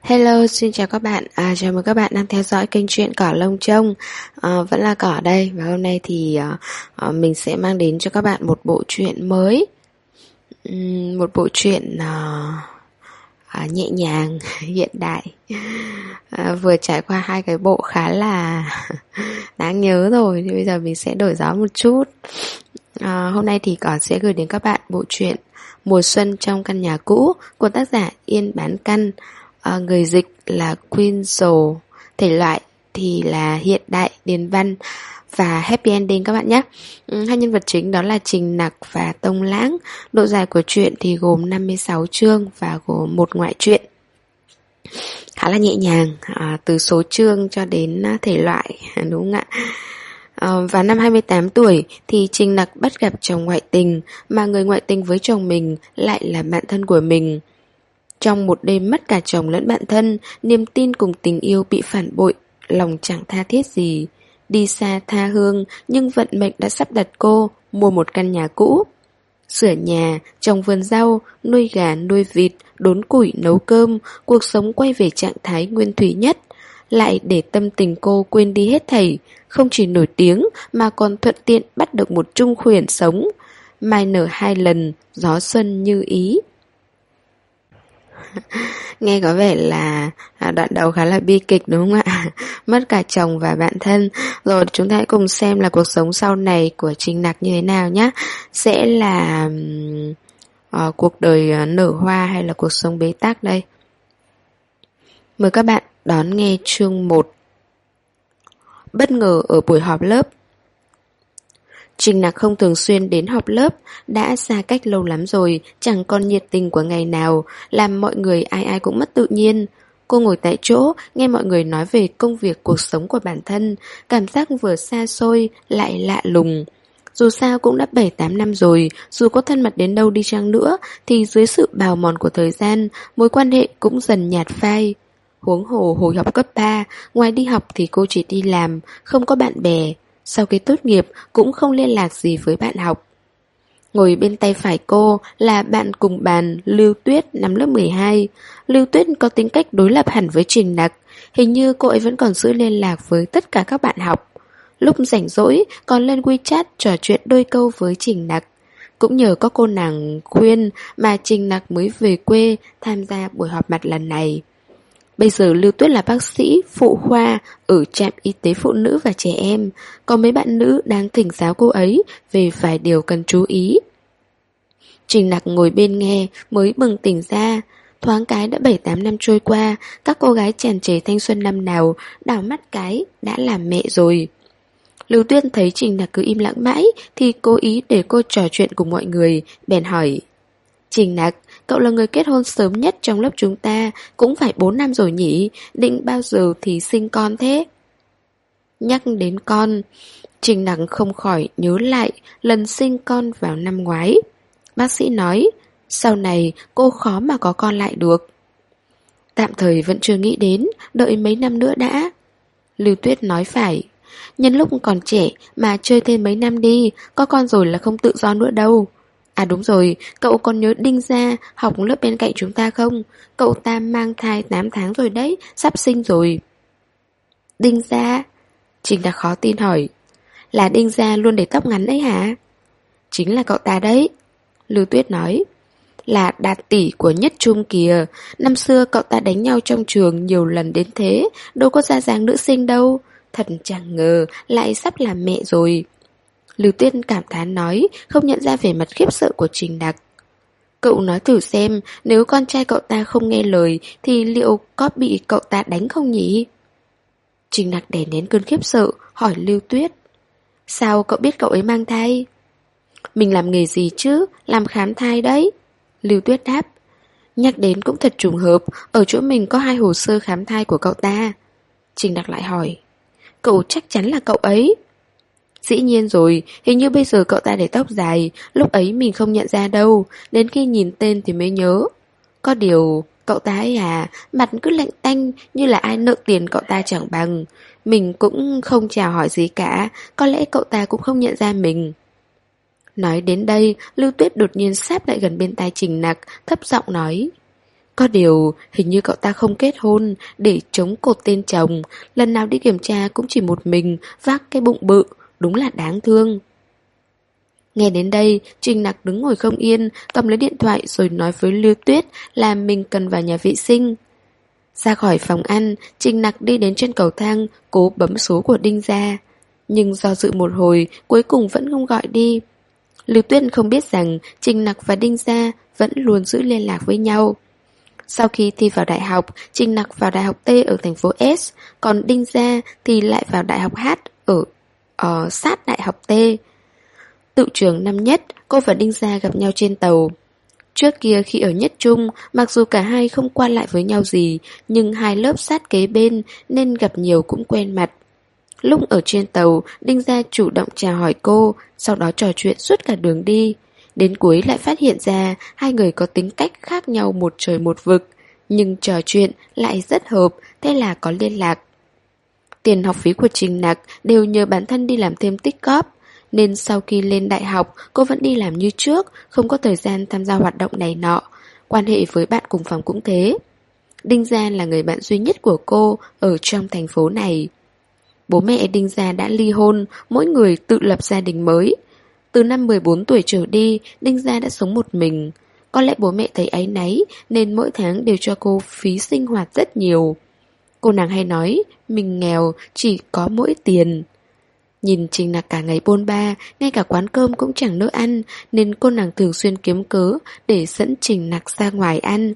Hello, xin chào các bạn. Chào mừng các bạn đang theo dõi kênh truyện Cỏ Lông Trông. Vẫn là Cỏ đây, và hôm nay thì mình sẽ mang đến cho các bạn một bộ truyện mới. Một bộ truyện nhẹ nhàng, hiện đại. Vừa trải qua hai cái bộ khá là đáng nhớ rồi, thì bây giờ mình sẽ đổi gió một chút. Hôm nay thì Cỏ sẽ gửi đến các bạn bộ truyện Mùa Xuân trong căn nhà cũ của tác giả Yên Bán Căn. Người dịch là Queen Dồ, thể loại thì là hiện đại, điền văn và happy ending các bạn nhé. Hai nhân vật chính đó là Trình Nặc và Tông Lãng. Độ dài của truyện thì gồm 56 chương và gồm một ngoại truyện. Khá là nhẹ nhàng, từ số chương cho đến thể loại, đúng không ạ? Vào năm 28 tuổi thì Trình Nặc bắt gặp chồng ngoại tình, mà người ngoại tình với chồng mình lại là bạn thân của mình. Trong một đêm mất cả chồng lẫn bạn thân, niềm tin cùng tình yêu bị phản bội, lòng chẳng tha thiết gì. Đi xa tha hương, nhưng vận mệnh đã sắp đặt cô mua một căn nhà cũ. Sửa nhà, trồng vườn rau, nuôi gà nuôi vịt, đốn củi nấu cơm, cuộc sống quay về trạng thái nguyên thủy nhất. Lại để tâm tình cô quên đi hết thảy, không chỉ nổi tiếng mà còn thuận tiện bắt được một chung khuyển sống. Mai nở 2 lần, gió xuân như ý. Nghe có vẻ là đoạn đầu khá là bi kịch đúng không ạ? Mất cả chồng và bạn thân. Rồi chúng ta hãy cùng xem là cuộc sống sau này của Trình Nặc như thế nào nhé. Sẽ là cuộc đời nở hoa hay là cuộc sống bế tắc đây? Mời các bạn đón nghe chương 1. Bất ngờ ở buổi họp lớp. Trình Nặc không thường xuyên đến họp lớp, đã xa cách lâu lắm rồi, chẳng còn nhiệt tình của ngày nào, làm mọi người ai ai cũng mất tự nhiên. Cô ngồi tại chỗ, nghe mọi người nói về công việc cuộc sống của bản thân, cảm giác vừa xa xôi, lại lạ lùng. Dù sao cũng đã 7-8 năm rồi, dù có thân mật đến đâu đi chăng nữa, thì dưới sự bào mòn của thời gian, mối quan hệ cũng dần nhạt phai. Huống hồ hồi học cấp 3, ngoài đi học thì cô chỉ đi làm, không có bạn bè. Sau khi tốt nghiệp cũng không liên lạc gì với bạn học. Ngồi bên tay phải cô là bạn cùng bàn Lưu Tuyết năm lớp 12. Lưu Tuyết có tính cách đối lập hẳn với Trình Nặc. Hình như cô ấy vẫn còn giữ liên lạc với tất cả các bạn học. Lúc rảnh rỗi còn lên WeChat trò chuyện đôi câu với Trình Nặc. Cũng nhờ có cô nàng khuyên mà Trình Nặc mới về quê tham gia buổi họp mặt lần này. Bây giờ Lưu Tuyết là bác sĩ, phụ khoa ở trạm y tế phụ nữ và trẻ em. Có mấy bạn nữ đang thỉnh giáo cô ấy về vài điều cần chú ý. Trình Nặc ngồi bên nghe mới bừng tỉnh ra. Thoáng cái đã 7-8 năm trôi qua, các cô gái tràn trề thanh xuân năm nào đảo mắt cái đã làm mẹ rồi. Lưu Tuyết thấy Trình Nặc cứ im lặng mãi thì cố ý để cô trò chuyện cùng mọi người, bèn hỏi: Trình Nặc, cậu là người kết hôn sớm nhất trong lớp chúng ta, cũng phải 4 năm rồi nhỉ, định bao giờ thì sinh con thế? Nhắc đến con, Trình Nặc không khỏi nhớ lại lần sinh con vào năm ngoái. Bác sĩ nói, sau này cô khó mà có con lại được. Tạm thời vẫn chưa nghĩ đến, đợi mấy năm nữa đã. Lưu Tuyết nói phải, nhân lúc còn trẻ mà chơi thêm mấy năm đi, có con rồi là không tự do nữa đâu. À đúng rồi, cậu còn nhớ Đinh Gia học lớp bên cạnh chúng ta không? Cậu ta mang thai 8 tháng rồi đấy, sắp sinh rồi. Đinh Gia? Trình đã khó tin hỏi. Là Đinh Gia luôn để tóc ngắn ấy hả? Chính là cậu ta đấy. Lưu Tuyết nói. Là Đạt tỷ của Nhất Trung kìa. Năm xưa cậu ta đánh nhau trong trường nhiều lần đến thế, đâu có ra dáng nữ sinh đâu. Thật chẳng ngờ lại sắp làm mẹ rồi. Lưu Tuyết cảm thán nói, không nhận ra vẻ mặt khiếp sợ của Trình Nặc. Cậu nói thử xem, nếu con trai cậu ta không nghe lời thì liệu có bị cậu ta đánh không nhỉ? Trình Nặc đè nén cơn khiếp sợ, hỏi Lưu Tuyết. Sao cậu biết cậu ấy mang thai? Mình làm nghề gì chứ, làm khám thai đấy. Lưu Tuyết đáp. Nhắc đến cũng thật trùng hợp, ở chỗ mình có 2 hồ sơ khám thai của cậu ta. Trình Nặc lại hỏi. Cậu chắc chắn là cậu ấy? Dĩ nhiên rồi, hình như bây giờ cậu ta để tóc dài, lúc ấy mình không nhận ra đâu, đến khi nhìn tên thì mới nhớ. Có điều, cậu ta ấy mặt cứ lạnh tanh như là ai nợ tiền cậu ta chẳng bằng. Mình cũng không chào hỏi gì cả, có lẽ cậu ta cũng không nhận ra mình. Nói đến đây, Lưu Tuyết đột nhiên sáp lại gần bên tai Trình Nặc, thấp giọng nói. Có điều, hình như cậu ta không kết hôn để chống cột tên chồng, lần nào đi kiểm tra cũng chỉ một mình, vác cái bụng bự, đúng là đáng thương. Nghe đến đây, Trình Nặc đứng ngồi không yên, cầm lấy điện thoại rồi nói với Lưu Tuyết là mình cần vào nhà vệ sinh. Ra khỏi phòng ăn, Trình Nặc đi đến trên cầu thang, cố bấm số của Đinh Gia. Nhưng do dự một hồi, cuối cùng vẫn không gọi đi. Lưu Tuyết không biết rằng Trình Nặc và Đinh Gia vẫn luôn giữ liên lạc với nhau. Sau khi thi vào đại học, Trình Nặc vào đại học T ở thành phố S, còn Đinh Gia thì lại vào đại học H ở sát đại học T. Tự trường năm nhất, cô và Đinh Gia gặp nhau trên tàu. Trước kia khi ở nhất trung, mặc dù cả hai không qua lại với nhau gì, nhưng hai lớp sát kế bên nên gặp nhiều cũng quen mặt. Lúc ở trên tàu, Đinh Gia chủ động chào hỏi cô, sau đó trò chuyện suốt cả đường đi. Đến cuối lại phát hiện ra hai người có tính cách khác nhau một trời một vực, nhưng trò chuyện lại rất hợp, thế là có liên lạc. Tiền học phí của Trình Nặc đều nhờ bản thân đi làm thêm tích góp, nên sau khi lên đại học cô vẫn đi làm như trước, không có thời gian tham gia hoạt động này nọ. Quan hệ với bạn cùng phòng cũng thế. Đinh Gia là người bạn duy nhất của cô ở trong thành phố này. Bố mẹ Đinh Gia đã ly hôn, mỗi người tự lập gia đình mới. Từ năm 14 tuổi trở đi, Đinh Gia đã sống một mình. Có lẽ bố mẹ thấy áy náy nên mỗi tháng đều cho cô phí sinh hoạt rất nhiều. Cô nàng hay nói mình nghèo, chỉ có mỗi tiền. Nhìn Trình Nặc cả ngày bôn ba, ngay cả quán cơm cũng chẳng nỡ ăn, nên cô nàng thường xuyên kiếm cớ để dẫn Trình Nặc ra ngoài ăn.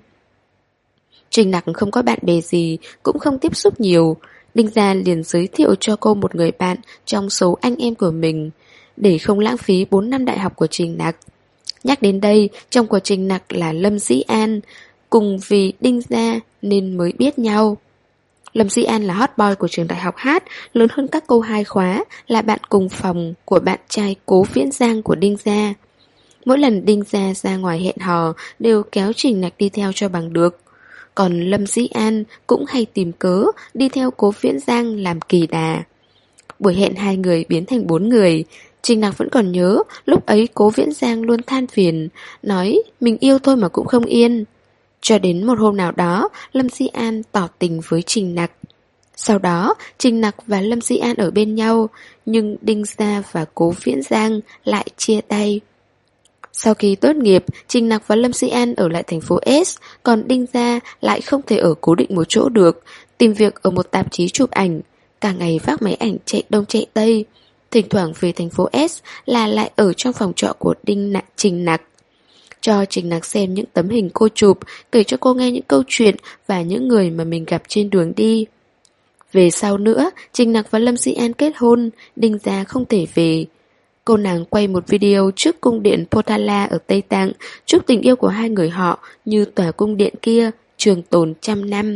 Trình Nặc không có bạn bè gì, cũng không tiếp xúc nhiều. Đinh Gia liền giới thiệu cho cô một người bạn trong số anh em của mình, để không lãng phí 4 năm đại học của Trình Nặc. Nhắc đến đây, chồng của Trình Nặc là Lâm Dĩ An, cùng vì Đinh Gia nên mới biết nhau. Lâm Dĩ An là hot boy của trường đại học Hát, lớn hơn các cô 2 khóa, là bạn cùng phòng của bạn trai Cố Viễn Giang của Đinh Gia. Mỗi lần Đinh Gia ra ngoài hẹn hò đều kéo Trình Nặc đi theo cho bằng được. Còn Lâm Dĩ An cũng hay tìm cớ đi theo Cố Viễn Giang làm kỳ đà. Buổi hẹn 2 người biến thành 4 người. Trình Nặc vẫn còn nhớ, lúc ấy Cố Viễn Giang luôn than phiền, nói mình yêu thôi mà cũng không yên. Cho đến một hôm nào đó, Lâm Dĩ An tỏ tình với Trình Nặc. Sau đó, Trình Nặc và Lâm Dĩ An ở bên nhau, nhưng Đinh Gia và Cố Viễn Giang lại chia tay. Sau khi tốt nghiệp, Trình Nặc và Lâm Dĩ An ở lại thành phố S, còn Đinh Gia lại không thể ở cố định một chỗ được, tìm việc ở một tạp chí chụp ảnh, cả ngày vác máy ảnh chạy đông chạy tây. Thỉnh thoảng về thành phố S là lại ở trong phòng trọ của Trình Nặc. Cho Trình Nặc xem những tấm hình cô chụp, kể cho cô nghe những câu chuyện và những người mà mình gặp trên đường đi. Về sau nữa, Trình Nặc và Lâm Dĩ An kết hôn, Đinh Gia không thể về. Cô nàng quay một video trước cung điện Potala ở Tây Tạng, chúc tình yêu của hai người họ như tòa cung điện kia trường tồn 100 năm.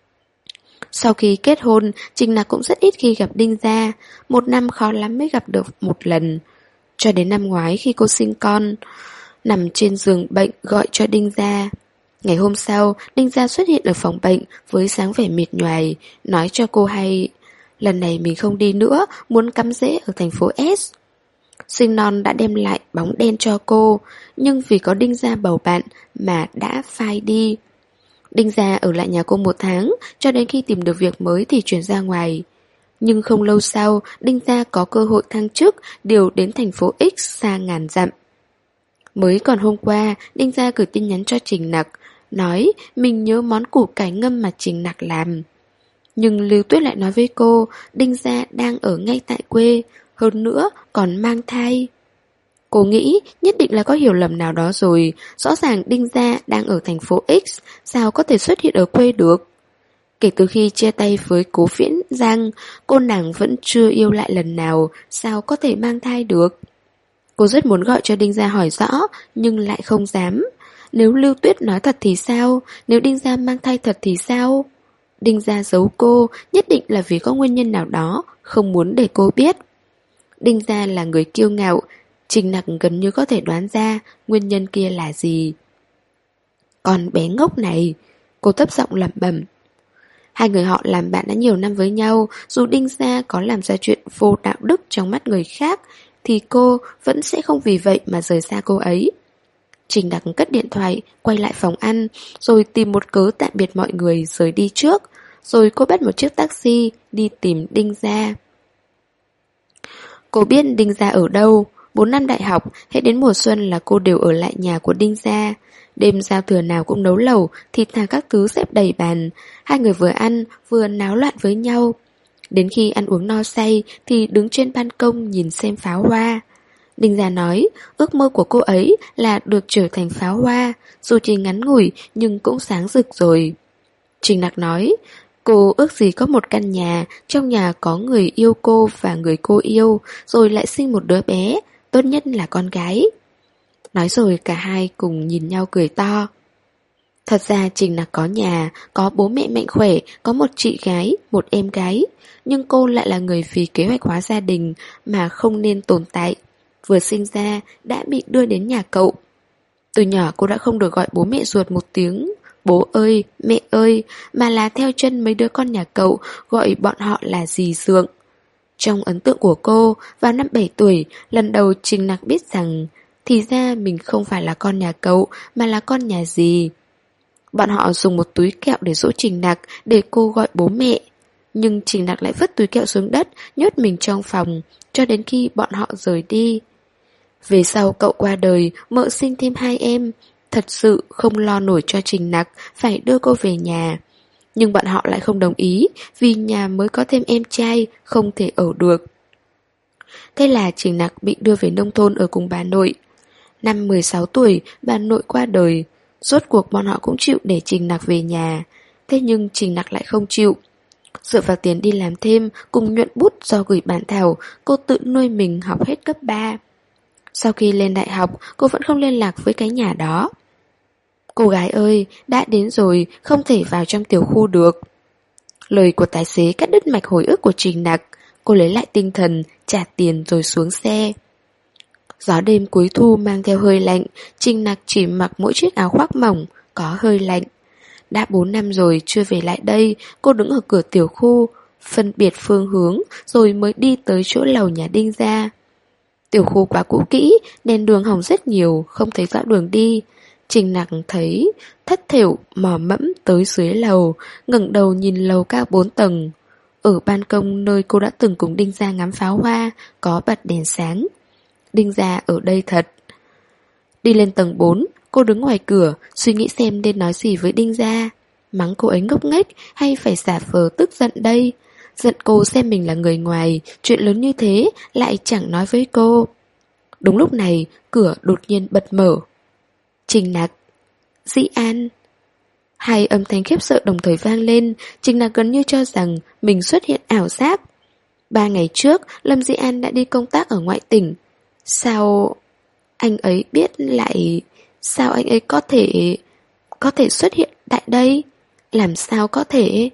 Sau khi kết hôn, Trình Nặc cũng rất ít khi gặp Đinh Gia, 1 năm khó lắm mới gặp được 1 lần. Cho đến năm ngoái khi cô sinh con, nằm trên giường bệnh gọi cho Đinh Gia. Ngày hôm sau, Đinh Gia xuất hiện ở phòng bệnh với dáng vẻ mệt nhoài, nói cho cô hay lần này mình không đi nữa, muốn cắm rễ ở thành phố S. Sinh non đã đem lại bóng đen cho cô, nhưng vì có Đinh Gia bầu bạn mà đã phai đi. Đinh Gia ở lại nhà cô 1 tháng, cho đến khi tìm được việc mới thì chuyển ra ngoài. Nhưng không lâu sau, Đinh Gia có cơ hội thăng chức, điều đến thành phố X xa ngàn dặm. Mới còn hôm qua, Đinh Gia gửi tin nhắn cho Trình Nặc, nói mình nhớ món củ cải ngâm mà Trình Nặc làm. Nhưng Lưu Tuyết lại nói với cô, Đinh Gia đang ở ngay tại quê, hơn nữa còn mang thai. Cô nghĩ nhất định là có hiểu lầm nào đó rồi, rõ ràng Đinh Gia đang ở thành phố X, sao có thể xuất hiện ở quê được. Kể từ khi chia tay với Cố Viễn Giang, cô nàng vẫn chưa yêu lại lần nào, sao có thể mang thai được. Cô rất muốn gọi cho Đinh Gia hỏi rõ, nhưng lại không dám. Nếu Lưu Tuyết nói thật thì sao? Nếu Đinh Gia mang thai thật thì sao? Đinh Gia giấu cô, nhất định là vì có nguyên nhân nào đó, không muốn để cô biết. Đinh Gia là người kiêu ngạo, Trình Nặc gần như có thể đoán ra nguyên nhân kia là gì. Còn bé ngốc này, cô thấp giọng lẩm bẩm. Hai người họ làm bạn đã nhiều năm với nhau, dù Đinh Gia có làm ra chuyện vô đạo đức trong mắt người khác, thì cô vẫn sẽ không vì vậy mà rời xa cô ấy. Trình Đặc cất điện thoại, quay lại phòng ăn, rồi tìm một cớ tạm biệt mọi người rời đi trước. Rồi cô bắt một chiếc taxi đi tìm Đinh Gia. Cô biết Đinh Gia ở đâu. 4 năm đại học, hết đến mùa xuân là cô đều ở lại nhà của Đinh Gia. Đêm giao thừa nào cũng nấu lẩu, thịt thà các thứ xếp đầy bàn. Hai người vừa ăn, vừa náo loạn với nhau. Đến khi ăn uống no say thì đứng trên ban công nhìn xem pháo hoa. Đinh Gia nói, ước mơ của cô ấy là được trở thành pháo hoa, dù chỉ ngắn ngủi nhưng cũng sáng rực rồi. Trình Nặc nói, cô ước gì có một căn nhà, trong nhà có người yêu cô và người cô yêu, rồi lại sinh một đứa bé, tốt nhất là con gái. Nói rồi cả hai cùng nhìn nhau cười to. Thật ra Trình Nặc có nhà, có bố mẹ mạnh khỏe, có một chị gái, một em gái. Nhưng cô lại là người vì kế hoạch hóa gia đình mà không nên tồn tại. Vừa sinh ra đã bị đưa đến nhà cậu. Từ nhỏ cô đã không được gọi bố mẹ ruột một tiếng bố ơi, mẹ ơi, mà là theo chân mấy đứa con nhà cậu, gọi bọn họ là dì dượng. Trong ấn tượng của cô, vào năm 7 tuổi, lần đầu Trình Nặc biết rằng thì ra mình không phải là con nhà cậu, mà là con nhà dì. Bọn họ dùng một túi kẹo để dỗ Trình Nặc, để cô gọi bố mẹ. Nhưng Trình Nặc lại vứt túi kẹo xuống đất, nhốt mình trong phòng, cho đến khi bọn họ rời đi. Về sau cậu qua đời, mợ sinh thêm 2 em. Thật sự không lo nổi cho Trình Nặc, phải đưa cô về nhà. Nhưng bọn họ lại không đồng ý, vì nhà mới có thêm em trai, không thể ở được. Thế là Trình Nặc bị đưa về nông thôn ở cùng bà nội. Năm 16 tuổi, bà nội qua đời. Rốt cuộc bọn họ cũng chịu để Trình Nặc về nhà. Thế nhưng Trình Nặc lại không chịu. Dựa vào tiền đi làm thêm, cùng nhuận bút do gửi bản thảo, cô tự nuôi mình học hết cấp 3. Sau khi lên đại học, cô vẫn không liên lạc với cái nhà đó. Cô gái ơi, đã đến rồi, không thể vào trong tiểu khu được. Lời của tài xế cắt đứt mạch hồi ức của Trình Nặc. Cô lấy lại tinh thần, trả tiền rồi xuống xe. Gió đêm cuối thu mang theo hơi lạnh, Trình Nặc chỉ mặc mỗi chiếc áo khoác mỏng, có hơi lạnh. Đã 4 năm rồi chưa về lại đây, cô đứng ở cửa tiểu khu, phân biệt phương hướng rồi mới đi tới chỗ lầu nhà Đinh Gia. Tiểu khu quá cũ kỹ, đèn đường hỏng rất nhiều, không thấy rõ đường đi. Trình Nặc thấy thất thểu mò mẫm tới dưới lầu, ngẩng đầu nhìn lầu cao 4 tầng. Ở ban công nơi cô đã từng cùng Đinh Gia ngắm pháo hoa, có bật đèn sáng. Đinh Gia ở đây thật. Đi lên tầng 4, cô đứng ngoài cửa, suy nghĩ xem nên nói gì với Đinh Gia. Mắng cô ấy ngốc nghếch hay phải giả vờ tức giận đây? Giận cô xem mình là người ngoài, chuyện lớn như thế lại chẳng nói với cô. Đúng lúc này, cửa đột nhiên bật mở. Trình Nặc, Dĩ An. Hai âm thanh khiếp sợ đồng thời vang lên. Trình Nặc gần như cho rằng mình xuất hiện ảo giác. 3 ngày trước, Lâm Dĩ An đã đi công tác ở ngoại tỉnh. Sao anh ấy biết lại... Sao anh ấy có thể xuất hiện tại đây? Làm sao có thể?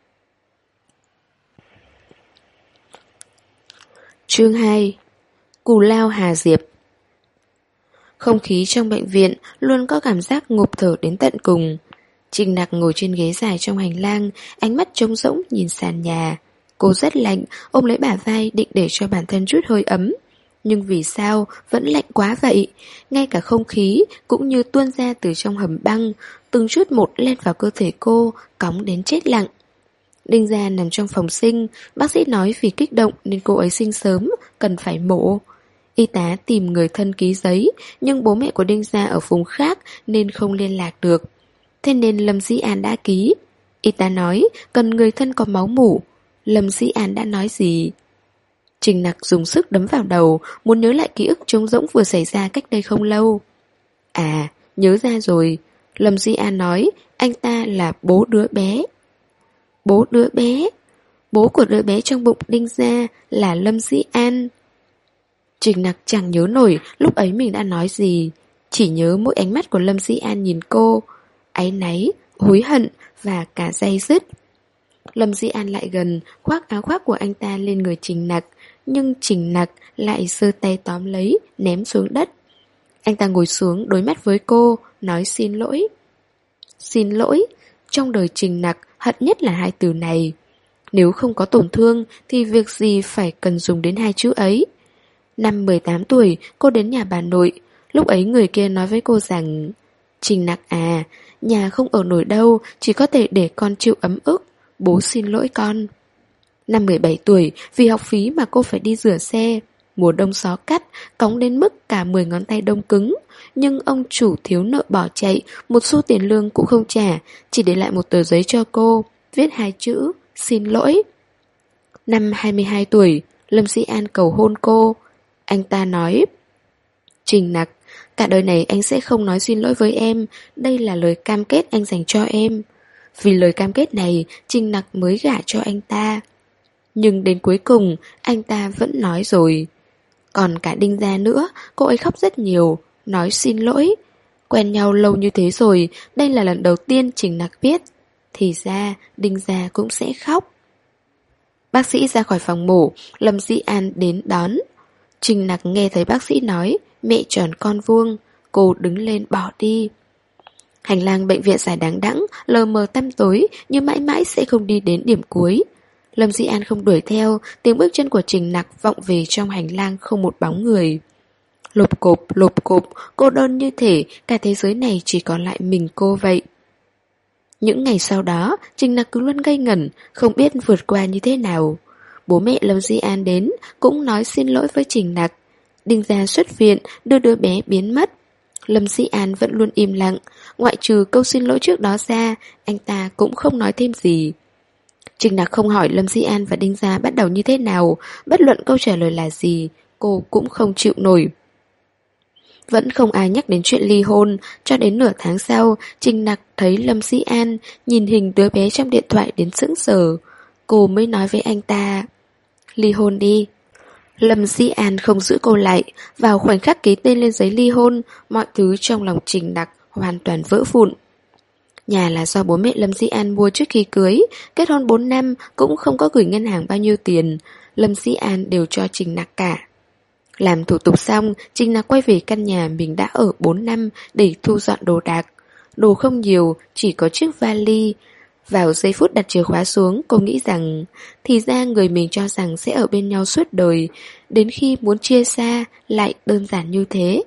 Chương 2. Cù lao Hà Diệp. Không khí trong bệnh viện luôn có cảm giác ngộp thở đến tận cùng. Trình Nặc ngồi trên ghế dài trong hành lang, ánh mắt trống rỗng nhìn sàn nhà. Cô rất lạnh, ôm lấy bả vai định để cho bản thân chút hơi ấm. Nhưng vì sao vẫn lạnh quá vậy? Ngay cả không khí cũng như tuôn ra từ trong hầm băng, từng chút một len vào cơ thể cô, cóng đến chết lặng. Đinh Gia nằm trong phòng sinh, bác sĩ nói vì kích động nên cô ấy sinh sớm, cần phải mổ. Y tá tìm người thân ký giấy, nhưng bố mẹ của Đinh Gia ở vùng khác nên không liên lạc được. Thế nên Lâm Dĩ An đã ký. Y tá nói cần người thân có máu mủ. Lâm Dĩ An đã nói gì? Trình Nặc dùng sức đấm vào đầu, muốn nhớ lại ký ức trống rỗng vừa xảy ra cách đây không lâu. À, nhớ ra rồi. Lâm Dĩ An nói anh ta là bố đứa bé. Bố đứa bé? Bố của đứa bé trong bụng Đinh Gia là Lâm Dĩ An. Trình Nặc chẳng nhớ nổi lúc ấy mình đã nói gì. Chỉ nhớ mỗi ánh mắt của Lâm Dĩ An nhìn cô, áy náy, hối hận và cả day dứt. Lâm Dĩ An lại gần, khoác áo khoác của anh ta lên người Trình Nặc, nhưng Trình Nặc lại giơ tay tóm lấy, ném xuống đất. Anh ta ngồi xuống đối mắt với cô, nói xin lỗi. Xin lỗi, trong đời Trình Nặc hận nhất là hai từ này. Nếu không có tổn thương thì việc gì phải cần dùng đến hai chữ ấy. Năm 18 tuổi, cô đến nhà bà nội. Lúc ấy người kia nói với cô rằng: Trình Nặc à, nhà không ở nổi đâu, chỉ có thể để con chịu ấm ức. Bố xin lỗi con. Năm 17 tuổi, vì học phí mà cô phải đi rửa xe. Mùa đông gió cắt, cóng đến mức cả 10 ngón tay đông cứng. Nhưng ông chủ thiếu nợ bỏ chạy, một xu tiền lương cũng không trả, chỉ để lại một tờ giấy cho cô, viết 2 chữ: xin lỗi. Năm 22 tuổi, Lâm Dĩ An cầu hôn cô. Anh ta nói: Trình Nặc, cả đời này anh sẽ không nói xin lỗi với em. Đây là lời cam kết anh dành cho em. Vì lời cam kết này, Trình Nặc mới gả cho anh ta. Nhưng đến cuối cùng, anh ta vẫn nói rồi. Còn cả Đinh Gia nữa, cô ấy khóc rất nhiều, nói xin lỗi. Quen nhau lâu như thế rồi, đây là lần đầu tiên Trình Nặc biết. Thì ra, Đinh Gia cũng sẽ khóc. Bác sĩ ra khỏi phòng mổ, Lâm Dĩ An đến đón. Trình Nặc nghe thấy bác sĩ nói: mẹ tròn con vuông. Cô đứng lên bỏ đi. Hành lang bệnh viện dài đáng đẵng, lờ mờ tăm tối, nhưng mãi mãi sẽ không đi đến điểm cuối. Lâm Dĩ An không đuổi theo, tiếng bước chân của Trình Nặc vọng về trong hành lang không một bóng người. Lộp cộp, cô đơn như thể cả thế giới này chỉ còn lại mình cô vậy. Những ngày sau đó, Trình Nặc cứ luôn ngây ngẩn, không biết vượt qua như thế nào. Bố mẹ Lâm Dĩ An đến, cũng nói xin lỗi với Trình Nặc. Đinh Gia xuất viện, đưa đứa bé biến mất. Lâm Dĩ An vẫn luôn im lặng, ngoại trừ câu xin lỗi trước đó ra, anh ta cũng không nói thêm gì. Trình Nặc không hỏi Lâm Dĩ An và Đinh Gia bắt đầu như thế nào, bất luận câu trả lời là gì, cô cũng không chịu nổi. Vẫn không ai nhắc đến chuyện ly hôn, cho đến nửa tháng sau, Trình Nặc thấy Lâm Dĩ An nhìn hình đứa bé trong điện thoại đến sững sờ. Cô mới nói với anh ta: ly hôn đi. Lâm Dĩ An không giữ cô lại, vào khoảnh khắc ký tên lên giấy ly hôn, mọi thứ trong lòng Trình Nặc hoàn toàn vỡ vụn. Nhà là do bố mẹ Lâm Dĩ An mua trước khi cưới, kết hôn 4 năm cũng không có gửi ngân hàng bao nhiêu tiền, Lâm Dĩ An đều cho Trình Nặc cả. Làm thủ tục xong, Trình Nặc quay về căn nhà mình đã ở 4 năm để thu dọn đồ đạc. Đồ không nhiều, chỉ có chiếc vali. Vào giây phút đặt chìa khóa xuống, cô nghĩ rằng thì ra người mình cho rằng sẽ ở bên nhau suốt đời, đến khi muốn chia xa lại đơn giản như thế.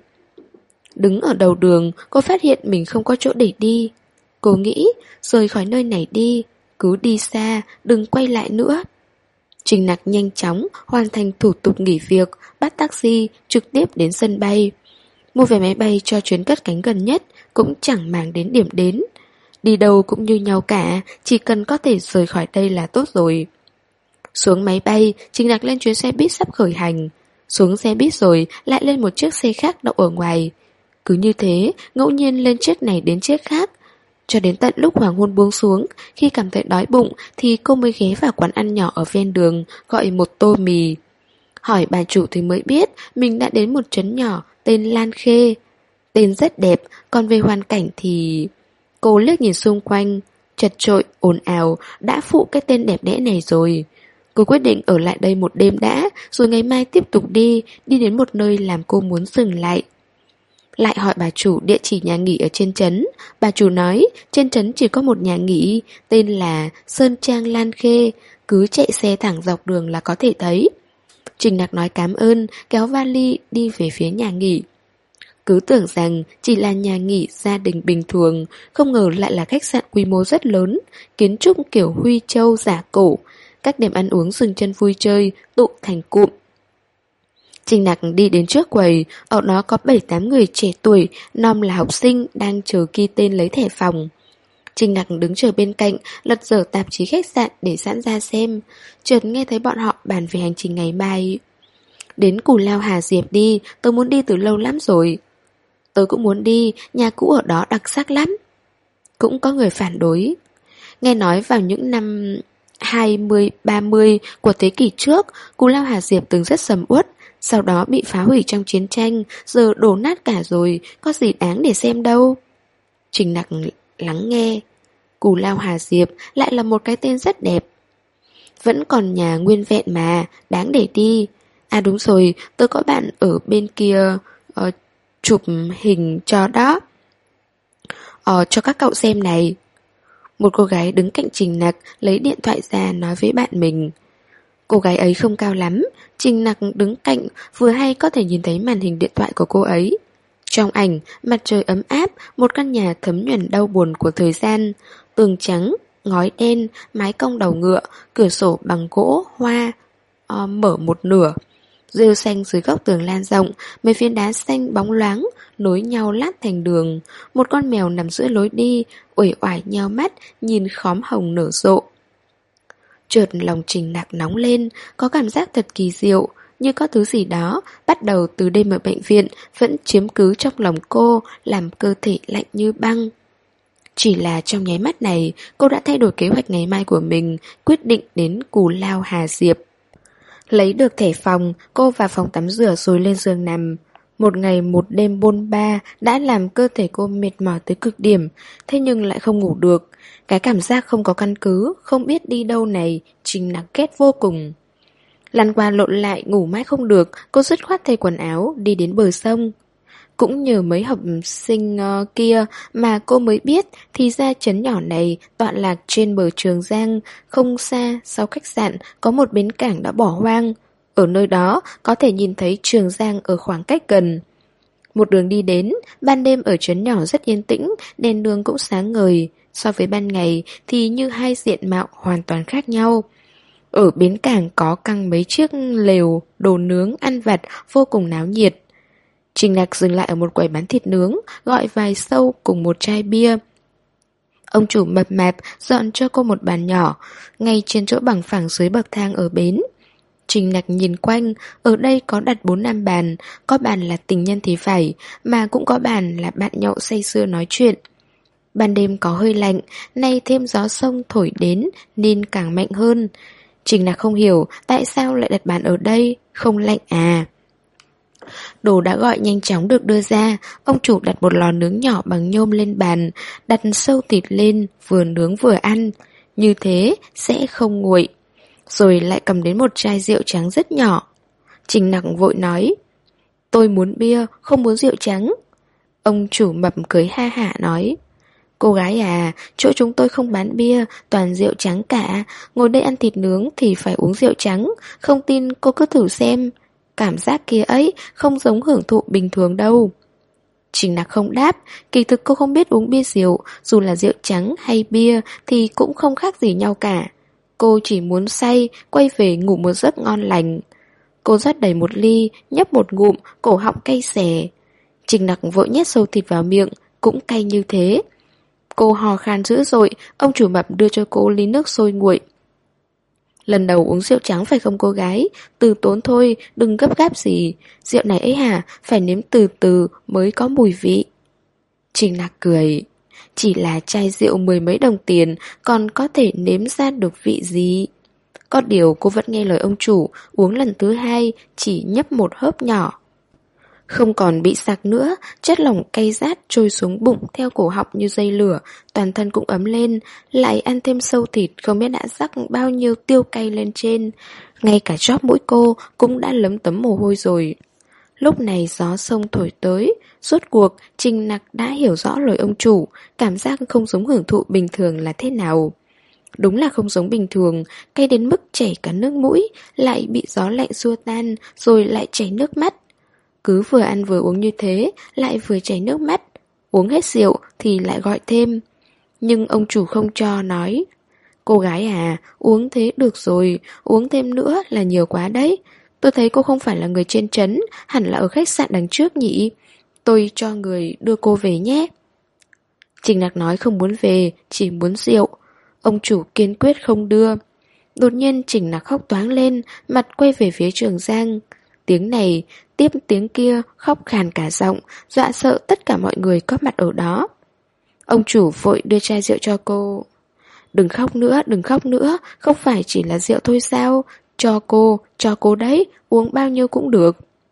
Đứng ở đầu đường, cô phát hiện mình không có chỗ để đi. Cô nghĩ, rời khỏi nơi này đi, cứ đi xa, đừng quay lại nữa. Trình Nặc nhanh chóng hoàn thành thủ tục nghỉ việc, bắt taxi trực tiếp đến sân bay. Mua vé máy bay cho chuyến cất cánh gần nhất, cũng chẳng màng đến điểm đến. Đi đâu cũng như nhau cả, chỉ cần có thể rời khỏi đây là tốt rồi. Xuống máy bay, Trình Nặc lên chuyến xe buýt sắp khởi hành. Xuống xe buýt rồi, lại lên một chiếc xe khác đậu ở ngoài. Cứ như thế, ngẫu nhiên lên chiếc này đến chiếc khác. Cho đến tận lúc hoàng hôn buông xuống, khi cảm thấy đói bụng thì cô mới ghé vào quán ăn nhỏ ở ven đường, gọi một tô mì. Hỏi bà chủ thì mới biết mình đã đến một trấn nhỏ tên Lan Khê. Tên rất đẹp, còn về hoàn cảnh thì... Cô liếc nhìn xung quanh, chật chội, ồn ào, đã phụ cái tên đẹp đẽ này rồi. Cô quyết định ở lại đây một đêm đã, rồi ngày mai tiếp tục đi đến một nơi làm cô muốn dừng lại. Lại hỏi bà chủ địa chỉ nhà nghỉ ở trên trấn. Bà chủ nói trên trấn chỉ có một nhà nghỉ, tên là Sơn Trang Lan Khê, cứ chạy xe thẳng dọc đường là có thể thấy. Trình Nặc nói cảm ơn, kéo vali đi về phía nhà nghỉ. Cứ tưởng rằng chỉ là nhà nghỉ gia đình bình thường, không ngờ lại là khách sạn quy mô rất lớn, kiến trúc kiểu Huy Châu giả cổ, các điểm ăn uống dừng chân vui chơi tụ thành cụm. Trình Nặc đi đến trước quầy, ở đó có 7-8 người trẻ tuổi, nom là học sinh đang chờ ghi tên lấy thẻ phòng. Trình Nặc đứng chờ bên cạnh, lật dở tạp chí khách sạn để sẵn ra xem, chợt nghe thấy bọn họ bàn về hành trình ngày mai. Đến Cù Lao Hà Diệp đi, tôi muốn đi từ lâu lắm rồi. Tôi cũng muốn đi, nhà cũ ở đó đặc sắc lắm. Cũng có người phản đối. Nghe nói vào những năm 20-30 của thế kỷ trước, Cù Lao Hà Diệp từng rất sầm uất, sau đó bị phá hủy trong chiến tranh, giờ đổ nát cả rồi, có gì đáng để xem đâu. Trình Nặc lắng nghe. Cù Lao Hà Diệp lại là một cái tên rất đẹp. Vẫn còn nhà nguyên vẹn mà, đáng để đi. À đúng rồi, tôi có bạn ở bên kia chụp hình cho đó. Cho các cậu xem này. Một cô gái đứng cạnh Trình Nặc lấy điện thoại ra nói với bạn mình. Cô gái ấy không cao lắm, Trình Nặc đứng cạnh vừa hay có thể nhìn thấy màn hình điện thoại của cô ấy. Trong ảnh, mặt trời ấm áp, một căn nhà thấm nhuần đau buồn của thời gian. Tường trắng, ngói đen, mái cong đầu ngựa, cửa sổ bằng gỗ, hoa, mở một nửa. Rêu xanh dưới góc tường lan rộng, mấy phiến đá xanh bóng loáng, nối nhau lát thành đường. Một con mèo nằm giữa lối đi, uể oải nheo mắt, nhìn khóm hồng nở rộ. Chợt lòng Trình Nặc nóng lên, có cảm giác thật kỳ diệu, như có thứ gì đó, bắt đầu từ đêm ở bệnh viện, vẫn chiếm cứ trong lòng cô, làm cơ thể lạnh như băng. Chỉ là trong nháy mắt này, cô đã thay đổi kế hoạch ngày mai của mình, quyết định đến Cù Lao Hà Diệp. Lấy được thẻ phòng, cô vào phòng tắm rửa rồi lên giường nằm. Một ngày một đêm bôn ba đã làm cơ thể cô mệt mỏi tới cực điểm, thế nhưng lại không ngủ được. Cái cảm giác không có căn cứ, không biết đi đâu này, Trình Nặc ghét vô cùng. Lăn qua lộn lại ngủ mãi không được, cô dứt khoát thay quần áo, đi đến bờ sông. Cũng nhờ mấy học sinh kia mà cô mới biết thì ra trấn nhỏ này tọa lạc trên bờ Trường Giang, không xa sau khách sạn có một bến cảng đã bỏ hoang. Ở nơi đó có thể nhìn thấy Trường Giang ở khoảng cách gần. Một đường đi đến, ban đêm ở trấn nhỏ rất yên tĩnh, đèn đường cũng sáng ngời. So với ban ngày thì như hai diện mạo hoàn toàn khác nhau. Ở bến cảng có căng mấy chiếc lều, đồ nướng, ăn vặt vô cùng náo nhiệt. Trình Nặc dừng lại ở một quầy bán thịt nướng, gọi vài sâu cùng một chai bia. Ông chủ mập mạp dọn cho cô một bàn nhỏ, ngay trên chỗ bằng phẳng dưới bậc thang ở bến. Trình Nặc nhìn quanh, ở đây có đặt 4-5 bàn, có bàn là tình nhân thì phải, mà cũng có bàn là bạn nhậu say sưa nói chuyện. Ban đêm có hơi lạnh, nay thêm gió sông thổi đến nên càng mạnh hơn. Trình Nặc không hiểu tại sao lại đặt bàn ở đây, không lạnh à. Đồ đã gọi nhanh chóng được đưa ra, ông chủ đặt một lò nướng nhỏ bằng nhôm lên bàn, đặt sâu thịt lên, vừa nướng vừa ăn. Như thế sẽ không nguội. Rồi lại cầm đến một chai rượu trắng rất nhỏ. Trình Nặc vội nói, tôi muốn bia, không muốn rượu trắng. Ông chủ mập cười ha hả nói, cô gái à, chỗ chúng tôi không bán bia, toàn rượu trắng cả. Ngồi đây ăn thịt nướng thì phải uống rượu trắng, không tin cô cứ thử xem. Cảm giác kia ấy không giống hưởng thụ bình thường đâu. Trình Nặc không đáp, kỳ thực cô không biết uống bia rượu, dù là rượu trắng hay bia thì cũng không khác gì nhau cả. Cô chỉ muốn say, quay về ngủ một giấc ngon lành. Cô rót đầy một ly, nhấp một ngụm, cổ họng cay xè. Trình Nặc vội nhét sâu thịt vào miệng, cũng cay như thế. Cô hò khan dữ dội, ông chủ mập đưa cho cô ly nước sôi nguội. Lần đầu uống rượu trắng phải không cô gái? Từ tốn thôi, đừng gấp gáp gì. Rượu này ấy hả, phải nếm từ từ mới có mùi vị. Trình Nặc cười. Chỉ là chai rượu 10 mấy đồng tiền, còn có thể nếm ra được vị gì? Có điều cô vẫn nghe lời ông chủ, uống lần thứ hai, chỉ nhấp một hớp nhỏ. Không còn bị sặc nữa, chất lỏng cay rát trôi xuống bụng theo cổ họng như dây lửa, toàn thân cũng ấm lên, lại ăn thêm sâu thịt không biết đã rắc bao nhiêu tiêu cay lên trên. Ngay cả chóp mũi cô cũng đã lấm tấm mồ hôi rồi. Lúc này gió sông thổi tới, rốt cuộc Trình Nặc đã hiểu rõ lời ông chủ, cảm giác không giống hưởng thụ bình thường là thế nào. Đúng là không giống bình thường, cay đến mức chảy cả nước mũi, lại bị gió lạnh xua tan, rồi lại chảy nước mắt. Cứ vừa ăn vừa uống như thế, lại vừa chảy nước mắt. Uống hết rượu thì lại gọi thêm. Nhưng ông chủ không cho, nói, cô gái à, uống thế được rồi, uống thêm nữa là nhiều quá đấy. Tôi thấy cô không phải là người trên trấn, hẳn là ở khách sạn đằng trước nhỉ. Tôi cho người đưa cô về nhé. Trình Nặc nói không muốn về, chỉ muốn rượu. Ông chủ kiên quyết không đưa. Đột nhiên Trình Nặc khóc toáng lên, mặt quay về phía Trường Giang. Tiếng này tiếp tiếng kia, khóc khàn cả giọng, dọa sợ tất cả mọi người có mặt ở đó. Ông chủ vội đưa chai rượu cho cô. Đừng khóc nữa, không phải chỉ là rượu thôi sao? Cho cô đấy, uống bao nhiêu cũng được.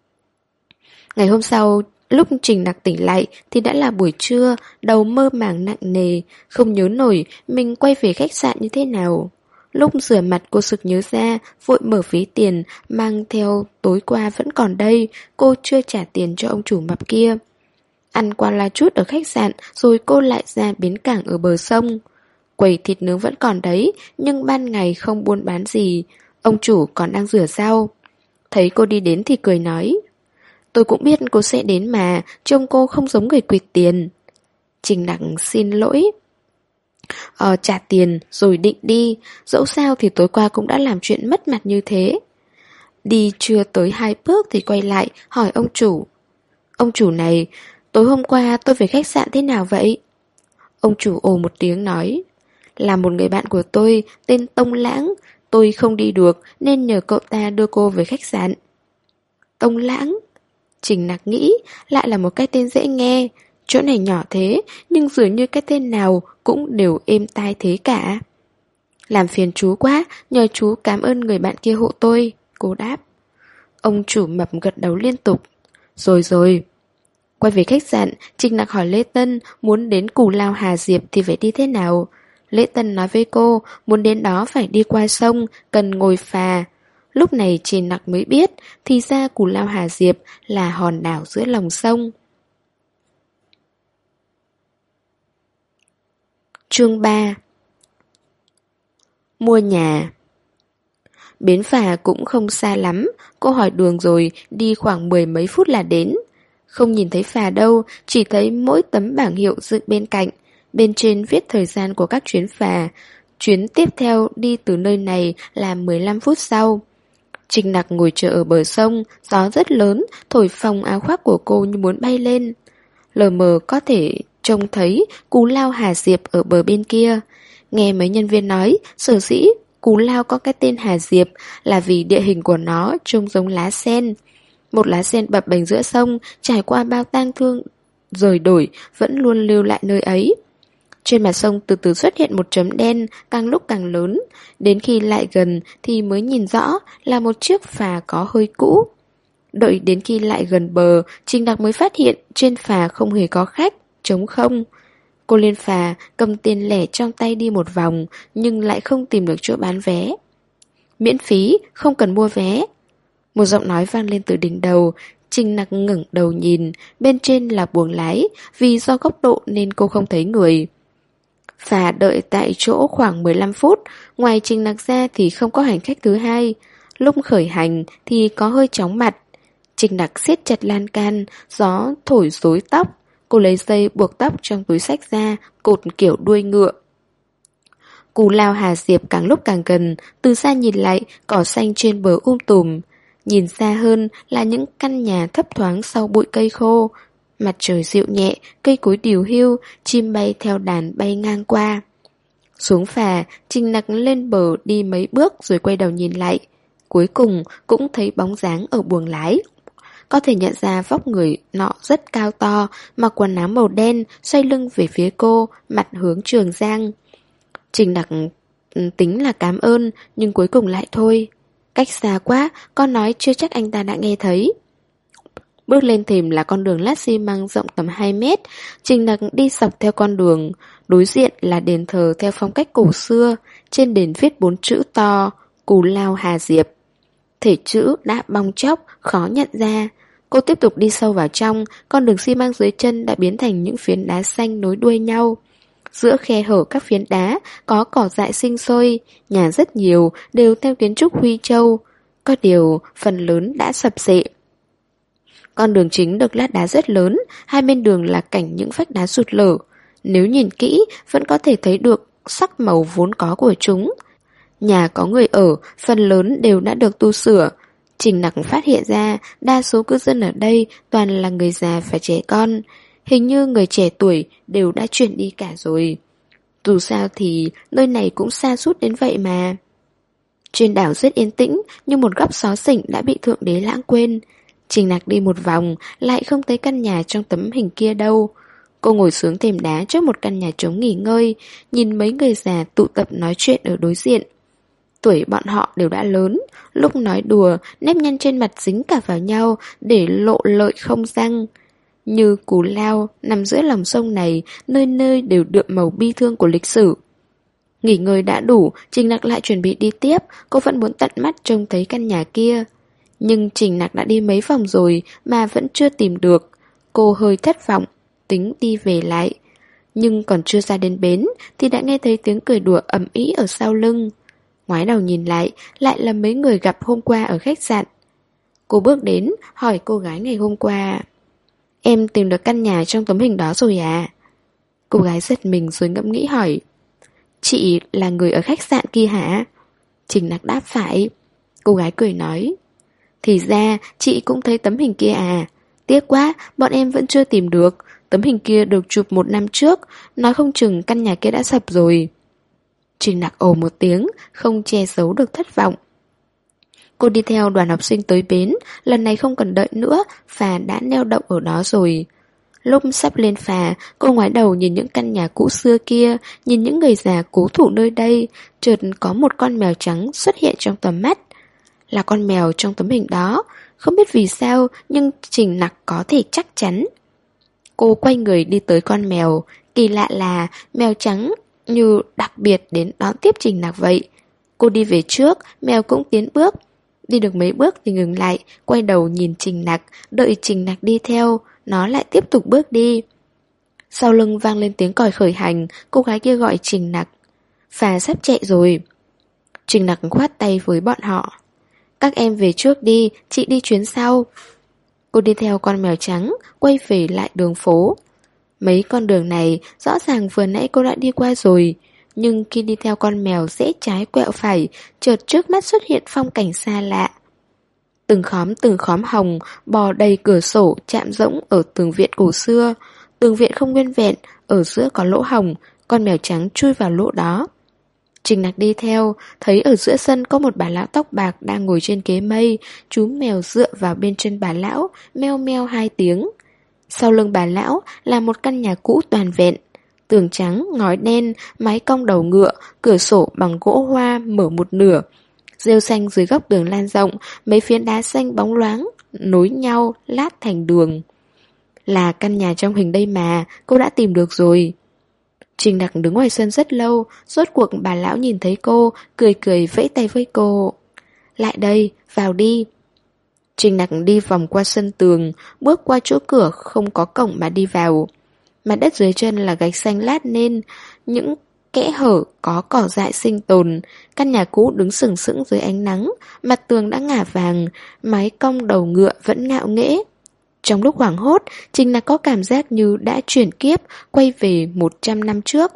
Ngày hôm sau, lúc Trình Nặc tỉnh lại thì đã là buổi trưa, đầu mơ màng nặng nề, không nhớ nổi mình quay về khách sạn như thế nào. Lúc rửa mặt cô sực nhớ ra, vội mở ví tiền, mang theo tối qua vẫn còn đây, cô chưa trả tiền cho ông chủ mập kia. Ăn qua la chút ở khách sạn, rồi cô lại ra bến cảng ở bờ sông. Quầy thịt nướng vẫn còn đấy, nhưng ban ngày không buôn bán gì. Ông chủ còn đang rửa rau. Thấy cô đi đến thì cười nói, Tôi cũng biết cô sẽ đến mà, trông cô không giống người quỵt tiền. Trình Nặc xin lỗi. Trả tiền rồi định đi, dẫu sao thì tối qua cũng đã làm chuyện mất mặt như thế. Đi chưa tới 2 bước thì quay lại hỏi ông chủ. Ông chủ này, tối hôm qua tôi về khách sạn thế nào vậy? Ông chủ ồ một tiếng nói. Là một người bạn của tôi, tên Tông Lãng. Tôi không đi được nên nhờ cậu ta đưa cô về khách sạn. Tông Lãng? Trình Nặc nghĩ, lại là một cái tên dễ nghe. Chỗ này nhỏ thế, nhưng dường như cái tên nào cũng đều êm tai thế cả. Làm phiền chú quá, nhờ chú cảm ơn người bạn kia hộ tôi, cô đáp. Ông chủ mập gật đầu liên tục. Rồi rồi. Quay về khách sạn, Trình Nặc hỏi Lê Tân muốn đến Cù Lao Hà Diệp thì phải đi thế nào. Lê Tân nói với cô, muốn đến đó phải đi qua sông, cần ngồi phà. Lúc này Trình Nặc mới biết, thì ra Cù Lao Hà Diệp là hòn đảo giữa lòng sông. Chương 3. Mua nhà. Bến phà cũng không xa lắm, cô hỏi đường rồi, đi khoảng 10 mấy phút là đến. Không nhìn thấy phà đâu, chỉ thấy mỗi tấm bảng hiệu dựng bên cạnh. Bên trên viết thời gian của các chuyến phà. Chuyến tiếp theo đi từ nơi này là 15 phút sau. Trình Nặc ngồi chờ ở bờ sông, gió rất lớn, thổi phồng áo khoác của cô như muốn bay lên. Lờ mờ có thể trông thấy Cú Lao Hà Diệp ở bờ bên kia. Nghe mấy nhân viên nói, sở dĩ Cú Lao có cái tên Hà Diệp là vì địa hình của nó trông giống lá sen. Một lá sen bập bềnh giữa sông, trải qua bao tang thương rồi đổi, vẫn luôn lưu lại nơi ấy. Trên mặt sông từ từ xuất hiện một chấm đen, càng lúc càng lớn. Đến khi lại gần thì mới nhìn rõ là một chiếc phà có hơi cũ. Đợi đến khi lại gần bờ, Trình Nặc mới phát hiện trên phà không hề có khách, trống không. Cô lên phà, cầm tiền lẻ trong tay đi một vòng, nhưng lại không tìm được chỗ bán vé. Miễn phí, không cần mua vé. Một giọng nói vang lên từ đỉnh đầu. Trình Nặc ngẩng đầu nhìn, bên trên là buồng lái, vì do góc độ nên cô không thấy người. Phà đợi tại chỗ khoảng 15 phút, ngoài Trình Nặc ra thì không có hành khách thứ hai. Lúc khởi hành thì có hơi chóng mặt. Trình Nặc siết chặt lan can, gió thổi rối tóc. Cô lấy dây buộc tóc trong túi xách ra, cột kiểu đuôi ngựa. Cù Lao Hà Diệp càng lúc càng gần, từ xa nhìn lại, cỏ xanh trên bờ tùm. Nhìn xa hơn là những căn nhà thấp thoáng sau bụi cây khô. Mặt trời dịu nhẹ, cây cối điều hiu, chim bay theo đàn bay ngang qua. Xuống phà, Trình Nặc lên bờ đi mấy bước rồi quay đầu nhìn lại. Cuối cùng cũng thấy bóng dáng ở buồng lái. Có thể nhận ra vóc người nọ rất cao to, mặc quần áo màu đen, xoay lưng về phía cô, mặt hướng Trường Giang. Trình Nặc tính là cảm ơn, nhưng cuối cùng lại thôi. Cách xa quá, con nói chưa chắc anh ta đã nghe thấy. Bước lên thềm là con đường lát xi măng rộng tầm 2 mét. Trình Nặc đi dọc theo con đường. Đối diện là đền thờ theo phong cách cổ xưa. Trên đền viết 4 chữ to: Cù Lao Hà Diệp. Thể chữ đã bong tróc, khó nhận ra. Cô tiếp tục đi sâu vào trong. Con đường xi măng dưới chân đã biến thành những phiến đá xanh nối đuôi nhau. Giữa khe hở các phiến đá có cỏ dại sinh sôi. Nhà rất nhiều, đều theo kiến trúc Huy Châu. Có điều phần lớn đã sập xệ. Con đường chính được lát đá rất lớn, hai bên đường là cảnh những vách đá sụt lở. Nếu nhìn kỹ, vẫn có thể thấy được sắc màu vốn có của chúng. Nhà có người ở, phần lớn đều đã được tu sửa. Trình Nặc phát hiện ra, đa số cư dân ở đây toàn là người già và trẻ con. Hình như người trẻ tuổi đều đã chuyển đi cả rồi. Dù sao thì nơi này cũng xa sút đến vậy mà. Trên đảo rất yên tĩnh, nhưng một góc xó xỉnh đã bị Thượng Đế lãng quên. Trình Nặc đi một vòng, lại không thấy căn nhà trong tấm hình kia đâu. Cô ngồi xuống thềm đá trước một căn nhà trống nghỉ ngơi, nhìn mấy người già tụ tập nói chuyện ở đối diện. Tuổi bọn họ đều đã lớn, lúc nói đùa, nếp nhăn trên mặt dính cả vào nhau để lộ lợi không răng. Như Cù Lao nằm giữa lòng sông này, nơi nơi đều đượm màu bi thương của lịch sử. Nghỉ ngơi đã đủ, Trình Nặc lại chuẩn bị đi tiếp, cô vẫn muốn tận mắt trông thấy căn nhà kia. Nhưng Trình Nặc đã đi mấy vòng rồi mà vẫn chưa tìm được. Cô hơi thất vọng, tính đi về lại. Nhưng còn chưa ra đến bến thì đã nghe thấy tiếng cười đùa ầm ĩ ở sau lưng. Ngoái đầu nhìn lại, lại là mấy người gặp hôm qua ở khách sạn. Cô bước đến, hỏi cô gái ngày hôm qua. Em tìm được căn nhà trong tấm hình đó rồi à? Cô gái giật mình rồi ngẫm nghĩ hỏi. Chị là người ở khách sạn kia hả? Trình Nặc đáp phải. Cô gái cười nói. Thì ra chị cũng thấy tấm hình kia à? Tiếc quá, bọn em vẫn chưa tìm được. Tấm hình kia được chụp 1 năm trước, nói không chừng căn nhà kia đã sập rồi. Trình Nặc ồ một tiếng, không che giấu được thất vọng. Cô đi theo đoàn học sinh tới bến, lần này không cần đợi nữa, phà đã neo đậu ở đó rồi. Lúc sắp lên phà, cô ngoái đầu nhìn những căn nhà cũ xưa kia, nhìn những người già cố thủ nơi đây, chợt có một con mèo trắng xuất hiện trong tầm mắt. Là con mèo trong tấm hình đó, không biết vì sao nhưng Trình Nặc có thể chắc chắn. Cô quay người đi tới con mèo, kỳ lạ là mèo trắng như đặc biệt đến đón tiếp Trình Nặc vậy. Cô đi về trước, mèo cũng tiến bước. Đi được mấy bước thì ngừng lại, quay đầu nhìn Trình Nặc, đợi Trình Nặc đi theo, nó lại tiếp tục bước đi. Sau lưng vang lên tiếng còi khởi hành, cô gái kia gọi Trình Nặc. Phà sắp chạy rồi. Trình Nặc khoát tay với bọn họ. Các em về trước đi, chị đi chuyến sau. Cô đi theo con mèo trắng, quay về lại đường phố. Mấy con đường này rõ ràng vừa nãy cô đã đi qua rồi, nhưng khi đi theo con mèo rẽ trái quẹo phải, chợt trước mắt xuất hiện phong cảnh xa lạ. Từng khóm hồng bò đầy cửa sổ chạm rỗng ở tường viện cổ xưa. Tường viện không nguyên vẹn, ở giữa có lỗ hồng, con mèo trắng chui vào lỗ đó. Trình Nặc đi theo, thấy ở giữa sân có một bà lão tóc bạc đang ngồi trên ghế mây, chú mèo dựa vào bên chân bà lão, meo meo 2 tiếng. Sau lưng bà lão là một căn nhà cũ toàn vẹn. Tường trắng, ngói đen, mái cong đầu ngựa, cửa sổ bằng gỗ hoa mở một nửa. Rêu xanh dưới góc tường lan rộng, mấy phiến đá xanh bóng loáng, nối nhau, lát thành đường. Là căn nhà trong hình đây mà, cô đã tìm được rồi. Trình Nặc đứng ngoài sân rất lâu, rốt cuộc bà lão nhìn thấy cô, cười cười vẫy tay với cô. Lại đây, vào đi. Trình Nặc đi vòng qua sân tường, bước qua chỗ cửa không có cổng mà đi vào. Mặt đất dưới chân là gạch xanh lát nên, những kẽ hở có cỏ dại sinh tồn. Căn nhà cũ đứng sừng sững dưới ánh nắng, mặt tường đã ngả vàng, mái cong đầu ngựa vẫn ngạo nghễ. Trong lúc hoảng hốt, Trình Nặc có cảm giác như đã chuyển kiếp, quay về 100 năm trước.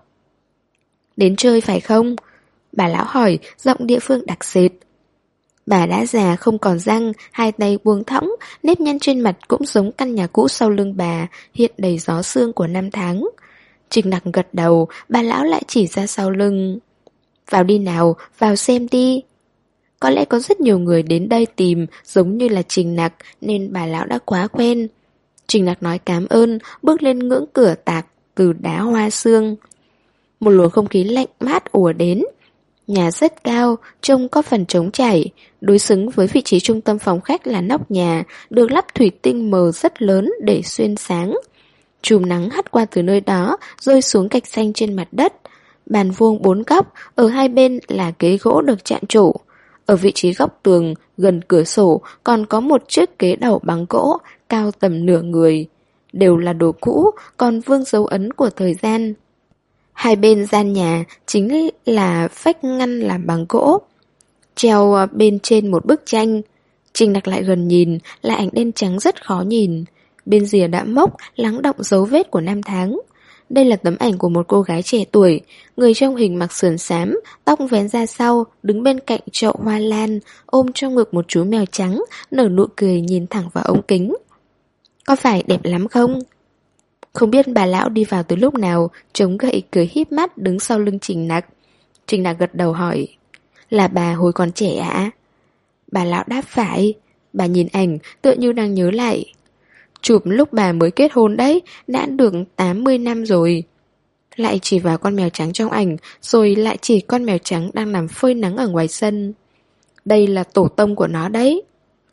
Đến chơi phải không? Bà lão hỏi, giọng địa phương đặc sệt. Bà đã già không còn răng, 2 tay buông thõng, nếp nhăn trên mặt cũng giống căn nhà cũ sau lưng bà, hiện đầy gió sương của năm tháng. Trình Nặc gật đầu, bà lão lại chỉ ra sau lưng. Vào đi nào, vào xem đi. Có lẽ có rất nhiều người đến đây tìm giống như là Trình Nặc nên bà lão đã quá quen. Trình Nặc nói cảm ơn, bước lên ngưỡng cửa tạc từ đá hoa sương. Một luồng không khí lạnh mát ùa đến. Nhà rất cao, trông có phần trống trải, đối xứng với vị trí trung tâm phòng khách là nóc nhà, được lắp thủy tinh mờ rất lớn để xuyên sáng. Chùm nắng hắt qua từ nơi đó, rơi xuống gạch xanh trên mặt đất. Bàn vuông 4 góc, ở hai bên là ghế gỗ được chạm trổ. Ở vị trí góc tường, gần cửa sổ, còn có một chiếc ghế đầu bằng gỗ, cao tầm nửa người. Đều là đồ cũ, còn vương dấu ấn của thời gian. Hai bên gian nhà chính là vách ngăn làm bằng gỗ. Treo bên trên một bức tranh. Trình Nặc lại gần nhìn, là ảnh đen trắng rất khó nhìn. Bên rìa đã mốc, lắng đọng dấu vết của năm tháng. Đây là tấm ảnh của một cô gái trẻ tuổi. Người trong hình mặc sườn xám, tóc vén ra sau, đứng bên cạnh chậu hoa lan, ôm trong ngực một chú mèo trắng, nở nụ cười nhìn thẳng vào ống kính. Có phải đẹp lắm không? Không biết bà lão đi vào từ lúc nào, chống gậy cười híp mắt đứng sau lưng Trình Nặc. Trình Nặc gật đầu hỏi, là bà hồi còn trẻ ạ? Bà lão đáp phải. Bà nhìn ảnh tựa như đang nhớ lại. Chụp lúc bà mới kết hôn đấy, đã được 80 năm rồi. Lại chỉ vào con mèo trắng trong ảnh, rồi lại chỉ con mèo trắng đang nằm phơi nắng ở ngoài sân. Đây là tổ tông của nó đấy.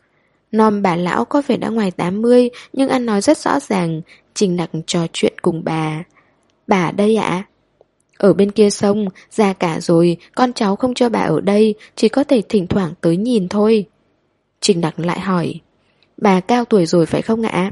Nom bà lão có vẻ đã ngoài 80, nhưng ăn nói rất rõ ràng. Trình Nặc trò chuyện cùng bà. Bà ở đây ạ? Ở bên kia sông, già cả rồi, con cháu không cho bà ở đây, chỉ có thể thỉnh thoảng tới nhìn thôi. Trình Nặc lại hỏi, bà cao tuổi rồi phải không ạ?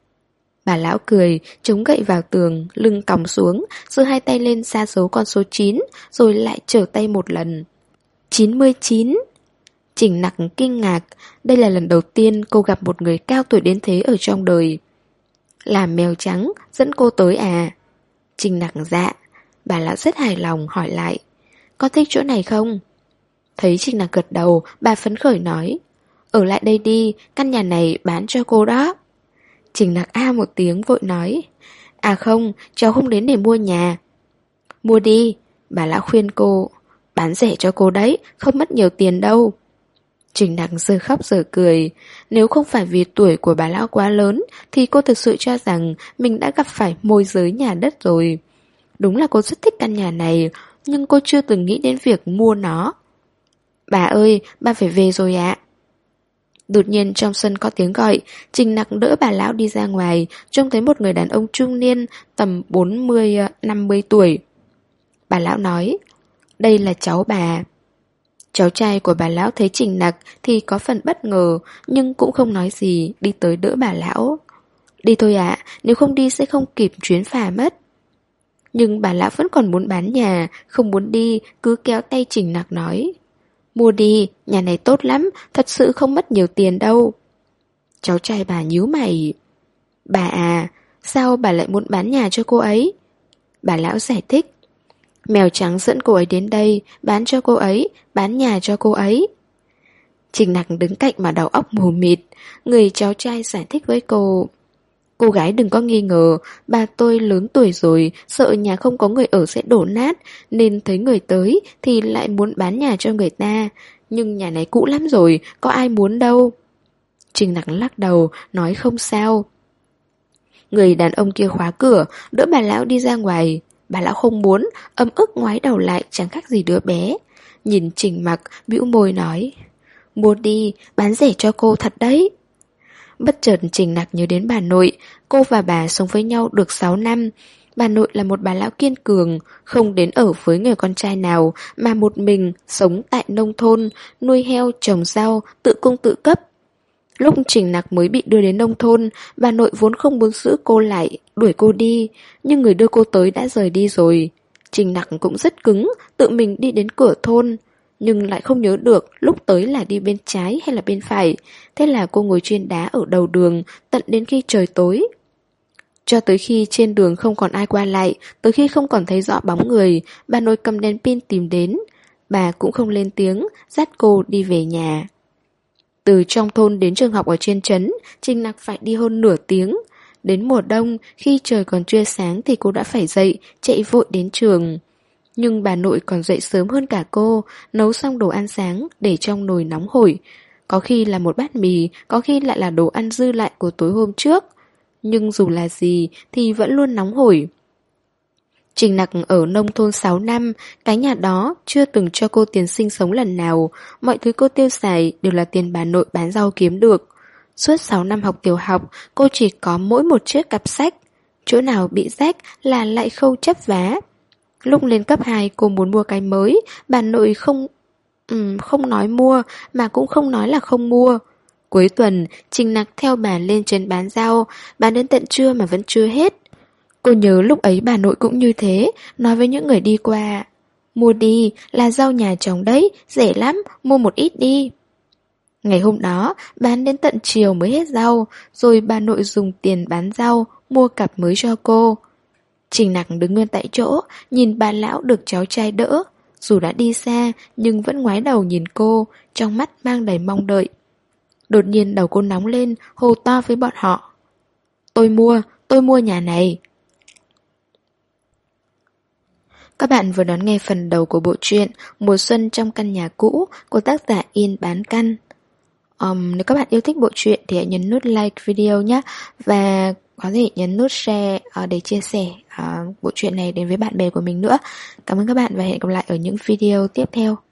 Bà lão cười, chống gậy vào tường, lưng còng xuống, giơ 2 tay lên xa dấu con số 9, rồi lại trở tay một lần. 99. Trình Nặc kinh ngạc, đây là lần đầu tiên cô gặp một người cao tuổi đến thế ở trong đời. Làm mèo trắng, dẫn cô tới à? Trình Nặc dạ. Bà lão rất hài lòng hỏi lại, có thích chỗ này không? Thấy Trình Nặc gật đầu, bà phấn khởi nói, ở lại đây đi, căn nhà này bán cho cô đó. Trình Nặc a một tiếng vội nói, à không, cháu không đến để mua nhà. Mua đi, bà lão khuyên cô, bán rẻ cho cô đấy, không mất nhiều tiền đâu. Trình Nặc giờ khóc giờ cười, nếu không phải vì tuổi của bà lão quá lớn thì cô thực sự cho rằng mình đã gặp phải môi giới nhà đất rồi. Đúng là cô rất thích căn nhà này, nhưng cô chưa từng nghĩ đến việc mua nó. Bà ơi, bà phải về rồi ạ. Đột nhiên trong sân có tiếng gọi, Trình Nặc đỡ bà lão đi ra ngoài, trông thấy một người đàn ông trung niên tầm 40-50 tuổi. Bà lão nói, đây là cháu bà. Cháu trai của bà lão thấy Trình Nặc thì có phần bất ngờ, nhưng cũng không nói gì, đi tới đỡ bà lão. Đi thôi ạ, nếu không đi sẽ không kịp chuyến phà mất. Nhưng bà lão vẫn còn muốn bán nhà, không muốn đi, cứ kéo tay Trình Nặc nói, mua đi, nhà này tốt lắm, thật sự không mất nhiều tiền đâu. Cháu trai bà nhíu mày. Bà à, sao bà lại muốn bán nhà cho cô ấy? Bà lão giải thích, mèo trắng dẫn cô ấy đến đây, bán cho cô ấy, bán nhà cho cô ấy. Trình Nặc đứng cạnh mà đầu óc mù mịt. Người cháu trai giải thích với cô gái đừng có nghi ngờ, bà tôi lớn tuổi rồi, sợ nhà không có người ở sẽ đổ nát, nên thấy người tới thì lại muốn bán nhà cho người ta. Nhưng nhà này cũ lắm rồi, có ai muốn đâu. Trình Nặc lắc đầu, nói không sao. Người đàn ông kia khóa cửa, đỡ bà lão đi ra ngoài. Bà lão không muốn, ấm ức ngoái đầu lại chẳng khác gì đứa bé. Nhìn Trình Mặc, bĩu môi nói, mua đi, bán rẻ cho cô thật đấy. Bất chợt Trình Nặc nhớ đến bà nội, cô và bà sống với nhau được 6 năm. Bà nội là một bà lão kiên cường, không đến ở với người con trai nào, mà một mình sống tại nông thôn, nuôi heo, trồng rau, tự cung tự cấp. Lúc Trình Nặc mới bị đưa đến nông thôn, bà nội vốn không muốn giữ cô lại, đuổi cô đi, nhưng người đưa cô tới đã rời đi rồi. Trình Nặc cũng rất cứng, tự mình đi đến cửa thôn, nhưng lại không nhớ được lúc tới là đi bên trái hay là bên phải. Thế là cô ngồi trên đá ở đầu đường, tận đến khi trời tối. Cho tới khi trên đường không còn ai qua lại, tới khi không còn thấy rõ bóng người, bà nội cầm đèn pin tìm đến. Bà cũng không lên tiếng, dắt cô đi về nhà. Từ trong thôn đến trường học ở trên trấn, Trình Nặc phải đi hơn nửa tiếng. Đến mùa đông, khi trời còn chưa sáng thì cô đã phải dậy, chạy vội đến trường. Nhưng bà nội còn dậy sớm hơn cả cô, nấu xong đồ ăn sáng để trong nồi nóng hổi. Có khi là một bát mì, có khi lại là đồ ăn dư lại của tối hôm trước. Nhưng dù là gì thì vẫn luôn nóng hổi. Trình Nặc ở nông thôn 6 năm, cái nhà đó chưa từng cho cô tiền sinh sống lần nào, mọi thứ cô tiêu xài đều là tiền bà nội bán rau kiếm được. Suốt 6 năm học tiểu học, cô chỉ có mỗi một chiếc cặp sách, chỗ nào bị rách là lại khâu chấp vá. Lúc lên cấp 2 cô muốn mua cái mới, bà nội không nói mua mà cũng không nói là không mua. Cuối tuần, Trình Nặc theo bà lên trấn bán rau, bán đến tận trưa mà vẫn chưa hết. Cô nhớ lúc ấy bà nội cũng như thế, nói với những người đi qua, mua đi, là rau nhà trồng đấy, rẻ lắm, mua một ít đi. Ngày hôm đó, bán đến tận chiều mới hết rau, rồi bà nội dùng tiền bán rau, mua cặp mới cho cô. Trình Nặc đứng nguyên tại chỗ, nhìn bà lão được cháu trai đỡ. Dù đã đi xa, nhưng vẫn ngoái đầu nhìn cô, trong mắt mang đầy mong đợi. Đột nhiên đầu cô nóng lên, hô to với bọn họ. Tôi mua nhà này. Các bạn vừa đón nghe phần đầu của bộ truyện Mùa xuân trong căn nhà cũ của tác giả Yên Bán Căn. Nếu các bạn yêu thích bộ truyện thì hãy nhấn nút like video nhé. Và có thể nhấn nút share để chia sẻ bộ truyện này đến với bạn bè của mình nữa. Cảm ơn các bạn và hẹn gặp lại ở những video tiếp theo.